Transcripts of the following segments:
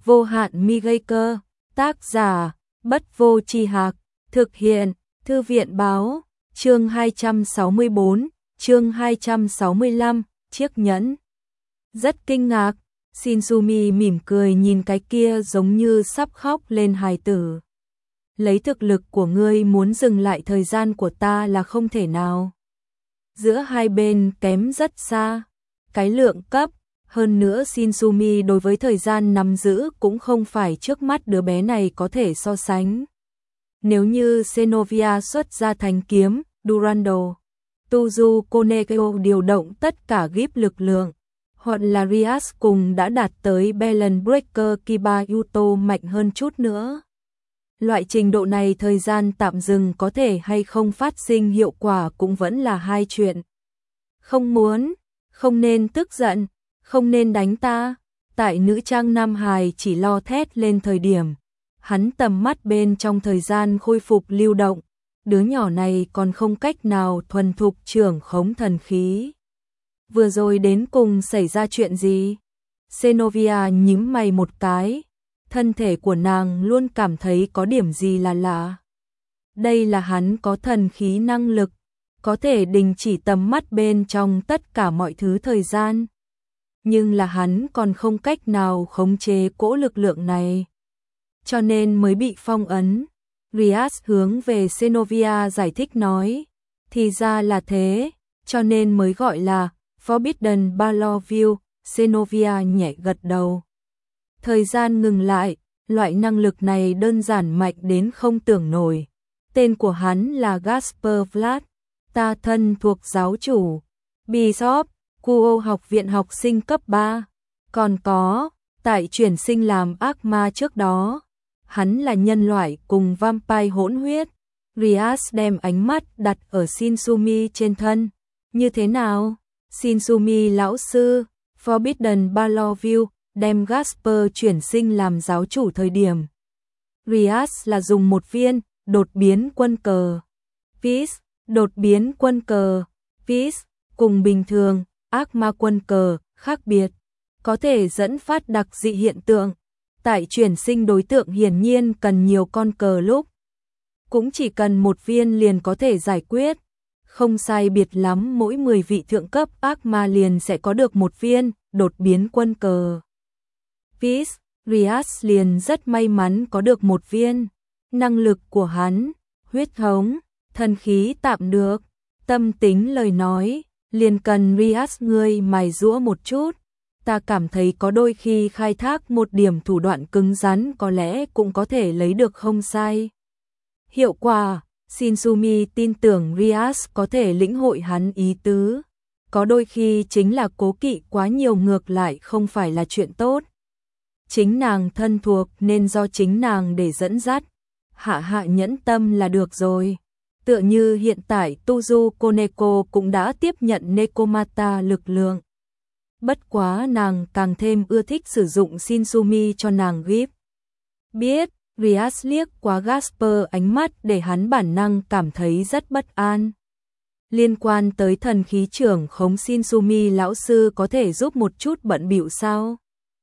vô hạn mi gây cơ, tác giả, Bất Vô Tri Hạc, thực hiện, Thư viện báo, chương 264, chương 265, chiếc nhẫn. Rất kinh ngạc, Shinsumi mỉm cười nhìn cái kia giống như sắp khóc lên hài tử. Lấy thực lực của ngươi muốn dừng lại thời gian của ta là không thể nào. Giữa hai bên kém rất xa, cái lượng cấp, hơn nữa Shinsumi đối với thời gian nắm giữ cũng không phải trước mắt đứa bé này có thể so sánh. Nếu như Xenovia xuất ra thanh kiếm, Durando, Tuzu Koneko điều động tất cả gíp lực lượng, hoặc là Rias cùng đã đạt tới Balance Breaker Kiba Yuto mạnh hơn chút nữa. Loại trình độ này thời gian tạm dừng có thể hay không phát sinh hiệu quả cũng vẫn là hai chuyện. Không muốn, không nên tức giận, không nên đánh ta. Tại nữ trang Nam Hài chỉ lo thét lên thời điểm, hắn tầm mắt bên trong thời gian khôi phục lưu động, đứa nhỏ này còn không cách nào thuần thục trưởng khống thần khí. Vừa rồi đến cùng xảy ra chuyện gì? Xenovia nhíu mày một cái, thân thể của nàng luôn cảm thấy có điểm gì là lạ. Đây là hắn có thần khí năng lực, có thể đình chỉ tầm mắt bên trong tất cả mọi thứ thời gian. Nhưng là hắn còn không cách nào khống chế cỗ lực lượng này, cho nên mới bị phong ấn. Rias hướng về Xenovia giải thích nói, thì ra là thế, cho nên mới gọi là Forbidden Battlefield. Xenovia nhẹ gật đầu. Thời gian ngừng lại, loại năng lực này đơn giản mạnh đến không tưởng nổi. Tên của hắn là Gasper Vlad, ta thân thuộc giáo chủ, Bishop, Kuo học viện học sinh cấp 3. Còn có, tại chuyển sinh làm ác ma trước đó, hắn là nhân loại cùng vampire hỗn huyết. Rias đem ánh mắt đặt ở Shinsumi trên thân. Như thế nào? Shinsumi lão sư, Forbidden Battlefield đem Gasper chuyển sinh làm giáo chủ thời điểm. Rias là dùng một viên đột biến quân cờ. Peace, đột biến quân cờ. Peace, cùng bình thường, ác ma quân cờ, khác biệt. Có thể dẫn phát đặc dị hiện tượng. Tại chuyển sinh đối tượng hiển nhiên cần nhiều con cờ lúc. Cũng chỉ cần một viên liền có thể giải quyết. Không sai biệt lắm mỗi 10 vị thượng cấp ác ma liền sẽ có được một viên đột biến quân cờ. Peace, Rias liền rất may mắn có được một viên. Năng lực của hắn, huyết thống, thần khí tạm được, tâm tính lời nói, liền cần Rias ngươi mài giũa một chút. Ta cảm thấy có đôi khi khai thác một điểm thủ đoạn cứng rắn có lẽ cũng có thể lấy được không sai. Hiệu quả, Shinsumi tin tưởng Rias có thể lĩnh hội hắn ý tứ. Có đôi khi chính là cố kỵ quá nhiều ngược lại không phải là chuyện tốt. Chính nàng thân thuộc nên do chính nàng để dẫn dắt. Hạ nhẫn tâm là được rồi. Tựa như hiện tại Tuzu Koneko cũng đã tiếp nhận Nekomata lực lượng. Bất quá nàng càng thêm ưa thích sử dụng Shinsumi cho nàng gíp. Biết, Rias liếc qua Gasper ánh mắt để hắn bản năng cảm thấy rất bất an. Liên quan tới thần khí trưởng khống Shinsumi lão sư có thể giúp một chút bận bịu sao?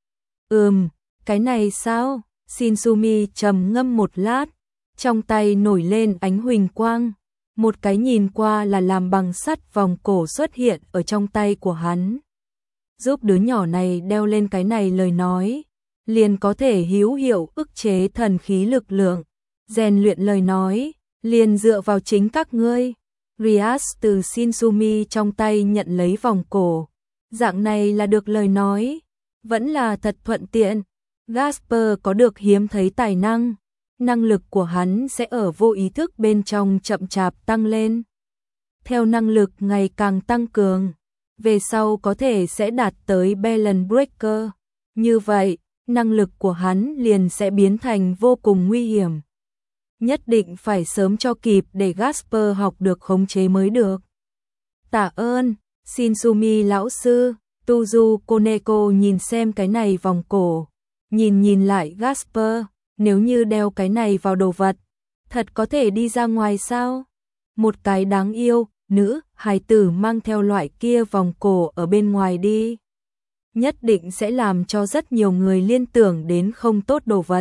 Cái này sao? Shinsumi trầm ngâm một lát, trong tay nổi lên ánh huỳnh quang. Một cái nhìn qua là làm bằng sắt vòng cổ xuất hiện ở trong tay của hắn. Giúp đứa nhỏ này đeo lên cái này lời nói, liền có thể hữu hiệu ức chế thần khí lực lượng. Rèn luyện lời nói, liền dựa vào chính các ngươi. Rias từ Shinsumi trong tay nhận lấy vòng cổ. Dạng này là được lời nói, vẫn là thật thuận tiện. Gasper có được hiếm thấy tài năng. Năng lực của hắn sẽ ở vô ý thức bên trong chậm chạp tăng lên. Theo năng lực ngày càng tăng cường, về sau có thể sẽ đạt tới Balance Breaker. Như vậy, năng lực của hắn liền sẽ biến thành vô cùng nguy hiểm. Nhất định phải sớm cho kịp để Gasper học được khống chế mới được. Tạ ơn, Shinsumi lão sư. Tuzu Koneko nhìn xem cái này vòng cổ. Nhìn lại Gasper, nếu như đeo cái này vào đồ vật, thật có thể đi ra ngoài sao? Một cái đáng yêu, nữ, hài tử mang theo loại kia vòng cổ ở bên ngoài đi. nhất định sẽ làm cho rất nhiều người liên tưởng đến không tốt đồ vật.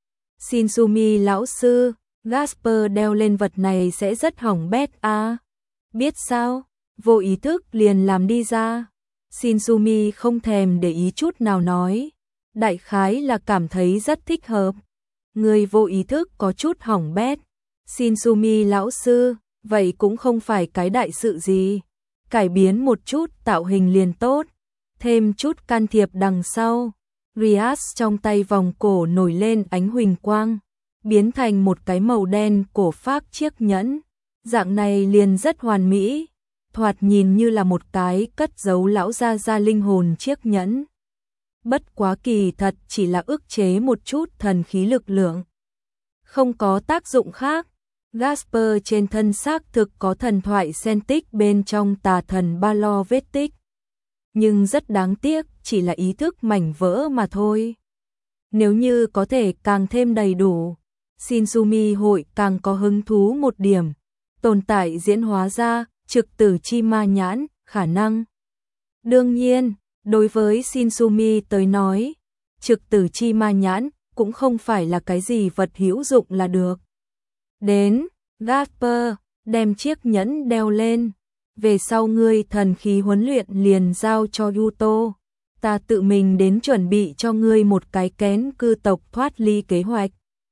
Shinsumi lão sư, Gasper đeo lên vật này sẽ rất hỏng bét à? Biết sao? Vô ý thức liền làm đi ra. Shinsumi không thèm để ý chút nào nói. Đại khái là cảm thấy rất thích hợp. Người vô ý thức có chút hỏng bét. Shinsumi lão sư, vậy cũng không phải cái đại sự gì. Cải biến một chút tạo hình liền tốt. Thêm chút can thiệp đằng sau. Rias trong tay vòng cổ nổi lên ánh huỳnh quang, biến thành một cái màu đen cổ phác chiếc nhẫn. Dạng này liền rất hoàn mỹ, thoạt nhìn như là một cái cất giấu lão gia linh hồn chiếc nhẫn. Bất quá kỳ thật chỉ là ức chế một chút thần khí lực lượng. Không có tác dụng khác. Gasper trên thân xác thực có thần thoại Celtic bên trong tà thần ba lo vết tích. Nhưng rất đáng tiếc, chỉ là ý thức mảnh vỡ mà thôi. Nếu như có thể càng thêm đầy đủ, Shinsumi hội càng có hứng thú một điểm. Tồn tại diễn hóa ra, trực tử chi ma nhãn, khả năng. Đương nhiên, đối với Shinsumi tới nói, trực tử chi ma nhãn cũng không phải là cái gì vật hữu dụng là được. Đến, Gasper, đem chiếc nhẫn đeo lên. Về sau ngươi thần khí huấn luyện liền giao cho Yuto. Ta tự mình đến chuẩn bị cho ngươi một cái kén cư tộc thoát ly kế hoạch.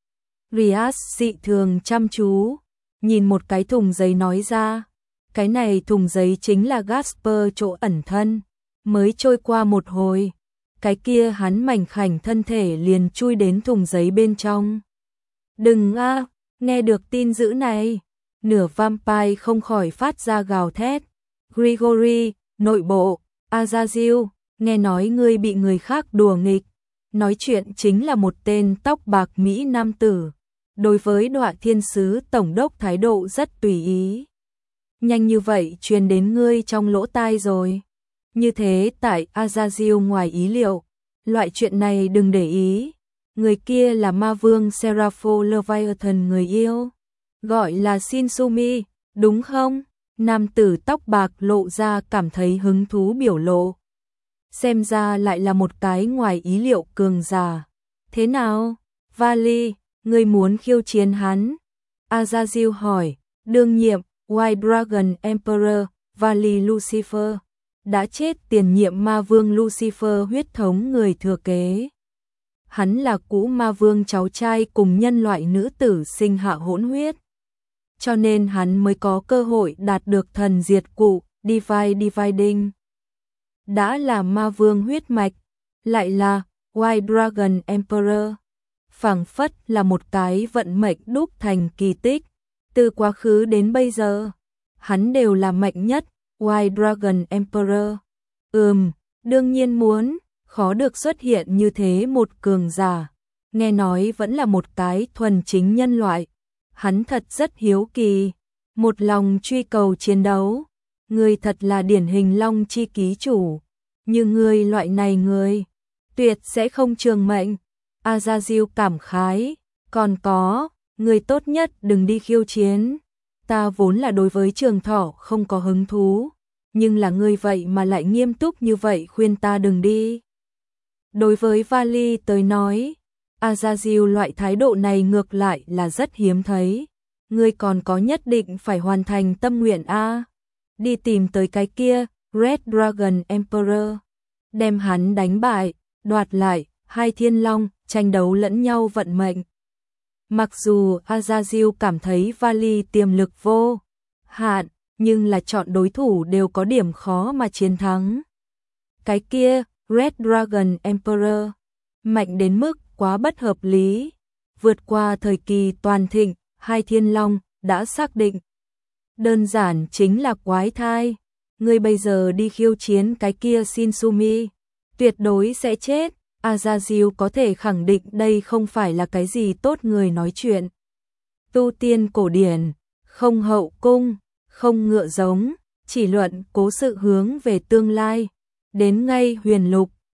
Rias dị thường chăm chú, nhìn một cái thùng giấy nói ra. Cái này thùng giấy chính là Gasper chỗ ẩn thân. Mới trôi qua một hồi, cái kia hắn mảnh khảnh thân thể liền chui đến thùng giấy bên trong. Đừng a, nghe được tin dữ này. Nửa vampire không khỏi phát ra gào thét. Grigori, nội bộ, Azazil, nghe nói ngươi bị người khác đùa nghịch. Nói chuyện chính là một tên tóc bạc Mỹ nam tử. Đối với Đọa Thiên Sứ Tổng đốc thái độ rất tùy ý. Nhanh như vậy truyền đến ngươi trong lỗ tai rồi. Như thế tại Azazil ngoài ý liệu. Loại chuyện này đừng để ý. Người kia là ma vương Serapho Leviathan người yêu. Gọi là Shinsumi, đúng không? Nam tử tóc bạc lộ ra cảm thấy hứng thú biểu lộ. Xem ra lại là một cái ngoài ý liệu cường giả. Thế nào? Vali, ngươi muốn khiêu chiến hắn? Azazil hỏi, đương nhiệm, White Dragon Emperor, Vali Lucifer. Đã chết tiền nhiệm ma vương Lucifer huyết thống người thừa kế. Hắn là cũ ma vương cháu trai cùng nhân loại nữ tử sinh hạ hỗn huyết. Cho nên hắn mới có cơ hội đạt được thần diệt cụ, Dividing. Đã là ma vương huyết mạch, lại là White Dragon Emperor. Phảng phất là một cái vận mệnh đúc thành kỳ tích. Từ quá khứ đến bây giờ, hắn đều là mạnh nhất, White Dragon Emperor. Đương nhiên muốn, khó được xuất hiện như thế một cường giả. Nghe nói vẫn là một cái thuần chính nhân loại. Hắn thật rất hiếu kỳ, một lòng truy cầu chiến đấu. Ngươi thật là điển hình Long chi ký chủ. Như ngươi loại này người, tuyệt sẽ không trường mệnh. Azazil cảm khái, còn có, ngươi tốt nhất đừng đi khiêu chiến. Ta vốn là đối với Trường Thọ không có hứng thú, nhưng là ngươi vậy mà lại nghiêm túc như vậy khuyên ta đừng đi. Đối với Vali tới nói, Azazil loại thái độ này ngược lại là rất hiếm thấy. Ngươi còn có nhất định phải hoàn thành tâm nguyện a. Đi tìm tới cái kia, Red Dragon Emperor. Đem hắn đánh bại, đoạt lại, hai thiên long, tranh đấu lẫn nhau vận mệnh. Mặc dù Azazil cảm thấy Vali tiềm lực vô hạn, nhưng là chọn đối thủ đều có điểm khó mà chiến thắng. Cái kia, Red Dragon Emperor, mạnh đến mức quá bất hợp lý. Vượt qua thời kỳ toàn thịnh, hai thiên long đã xác định. Đơn giản chính là quái thai. Ngươi bây giờ đi khiêu chiến cái kia Shinsumi, tuyệt đối sẽ chết. Azazil có thể khẳng định đây không phải là cái gì tốt người nói chuyện. Tu tiên cổ điển, không hậu cung, không ngựa giống, chỉ luận cố sự hướng về tương lai. Đến ngay huyền lục,